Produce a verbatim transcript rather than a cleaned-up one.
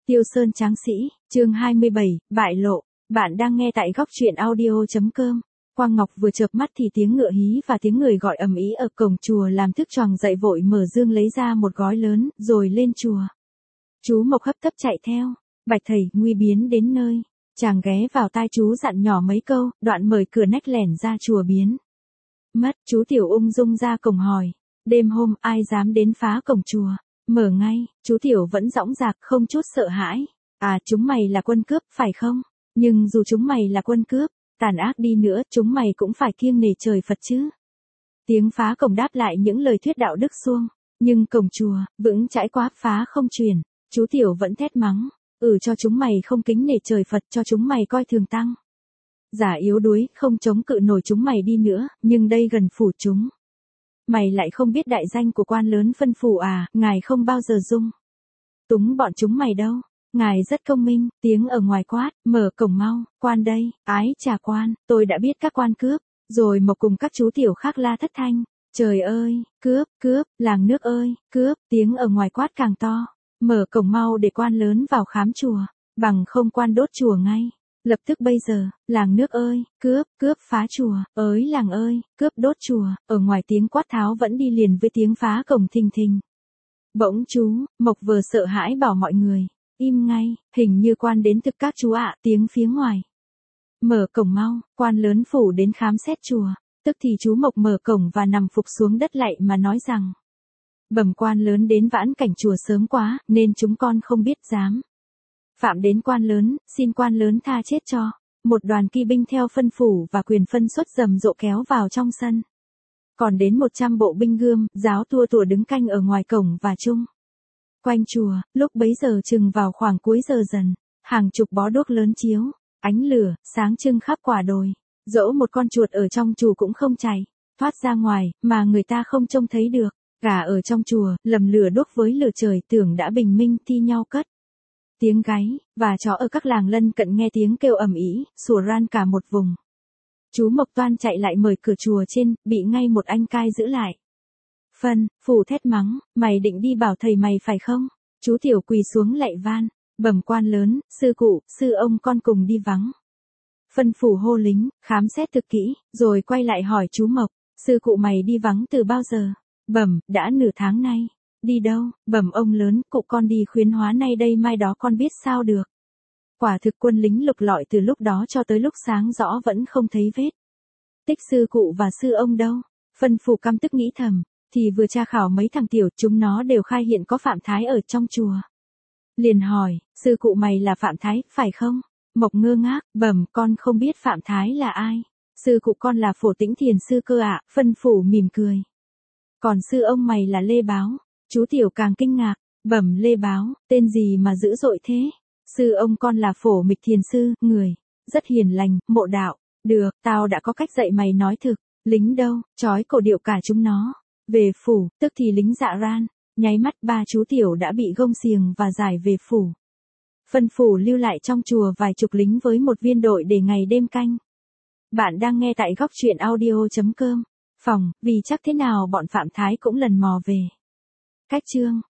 Tiêu Sơn Tráng Sĩ, chương hai mươi bảy, bại lộ. Bạn đang nghe tại góc truyện audio.com. Quang Ngọc vừa chợp mắt thì tiếng ngựa hí và tiếng người gọi ầm ĩ ở cổng chùa làm thức choàng dậy, vội mở dương lấy ra một gói lớn, rồi lên chùa. Chú Mộc hấp tấp chạy theo. Bạch thầy, nguy biến đến nơi. Chàng ghé vào tai chú dặn nhỏ mấy câu, đoạn mở cửa nách lẻn ra chùa biến mất. Chú Tiểu ung dung ra cổng hỏi. Đêm hôm ai dám đến phá cổng chùa? Mở ngay. Chú Tiểu vẫn dõng dạc không chút sợ hãi. À, chúng mày là quân cướp, phải không? Nhưng dù chúng mày là quân cướp, tàn ác đi nữa, chúng mày cũng phải kiêng nể trời Phật chứ. Tiếng phá cổng đáp lại những lời thuyết đạo đức suông. Nhưng cổng chùa, vững chãi quá, phá không truyền. Chú Tiểu vẫn thét mắng. Ừ, cho chúng mày không kính nể trời Phật, cho chúng mày coi thường tăng. Giả yếu đuối, không chống cự nổi chúng mày đi nữa, nhưng đây gần phủ chúng. Mày lại không biết đại danh của quan lớn phân phủ à, ngài không bao giờ dung túng bọn chúng mày đâu. Ngài rất công minh. Tiếng ở ngoài quát, mở cổng mau, quan đây. Ái chà quan, tôi đã biết các quan cướp. Rồi Mộc cùng các chú Tiểu khác la thất thanh. Trời ơi, cướp, cướp, làng nước ơi, cướp. Tiếng ở ngoài quát càng to. Mở cổng mau để quan lớn vào khám chùa, bằng không quan đốt chùa ngay. Lập tức bây giờ, làng nước ơi, cướp, cướp phá chùa, ới làng ơi, cướp đốt chùa. Ở ngoài tiếng quát tháo vẫn đi liền với tiếng phá cổng thình thình. Bỗng chú Mộc vừa sợ hãi bảo mọi người, im ngay, hình như quan đến thực các chú ạ. Tiếng phía ngoài. Mở cổng mau, quan lớn phủ đến khám xét chùa. Tức thì chú Mộc mở cổng và nằm phục xuống đất lạy mà nói rằng. Bẩm quan lớn đến vãn cảnh chùa sớm quá, nên chúng con không biết dám phạm đến quan lớn, xin quan lớn tha chết cho. Một đoàn kỵ binh theo phân phủ và quyền phân xuất rầm rộ kéo vào trong sân. Còn đến một trăm bộ binh gươm, giáo tua tủa đứng canh ở ngoài cổng và chung quanh chùa. Lúc bấy giờ chừng vào khoảng cuối giờ dần, hàng chục bó đuốc lớn chiếu ánh lửa sáng trưng khắp quả đồi. Dẫu một con chuột ở trong chùa cũng không chạy thoát ra ngoài, mà người ta không trông thấy được. Gà ở trong chùa, lầm lửa đuốc với lửa trời, tưởng đã bình minh, thi nhau cất tiếng gáy, và chó ở các làng lân cận nghe tiếng kêu ầm ĩ, sủa ran cả một vùng. Chú Mộc toan chạy lại mở cửa chùa trên, bị ngay một anh cai giữ lại. Phân, phủ thét mắng, mày định đi bảo thầy mày phải không? Chú Tiểu quỳ xuống lạy van, bẩm quan lớn, sư cụ, sư ông con cùng đi vắng. Phân phủ hô lính, khám xét thực kỹ, rồi quay lại hỏi chú Mộc, sư cụ mày đi vắng từ bao giờ? Bẩm, đã nửa tháng nay. Đi đâu? Bẩm ông lớn, cụ con đi khuyến hóa nay đây mai đó, con biết sao được. Quả thực quân lính lục lọi từ lúc đó cho tới lúc sáng rõ vẫn không thấy vết tích sư cụ và sư ông đâu. Phân phủ căm tức nghĩ thầm, thì vừa tra khảo mấy thằng tiểu, chúng nó đều khai hiện có Phạm Thái ở trong chùa. Liền hỏi, sư cụ mày là Phạm Thái, phải không? Mộc ngơ ngác, bẩm, con không biết Phạm Thái là ai. Sư cụ con là Phổ Tĩnh Thiền sư cơ ạ. Phân phủ mỉm cười. Còn sư ông mày là Lê Báo. Chú Tiểu càng kinh ngạc, bẩm Lê Báo, tên gì mà dữ dội thế? Sư ông con là Phổ Mịch Thiền sư, người rất hiền lành, mộ đạo. Được, tao đã có cách dạy mày nói thực. Lính đâu? Trói cổ điệu cả chúng nó về phủ. Tức thì lính dạ ran, nháy mắt ba chú Tiểu đã bị gông xiềng và giải về phủ. Phân phủ lưu lại trong chùa vài chục lính với một viên đội để ngày đêm canh. Bạn đang nghe tại góc truyện audio.com. Phòng, vì chắc thế nào bọn Phạm Thái cũng lần mò về. Cách chương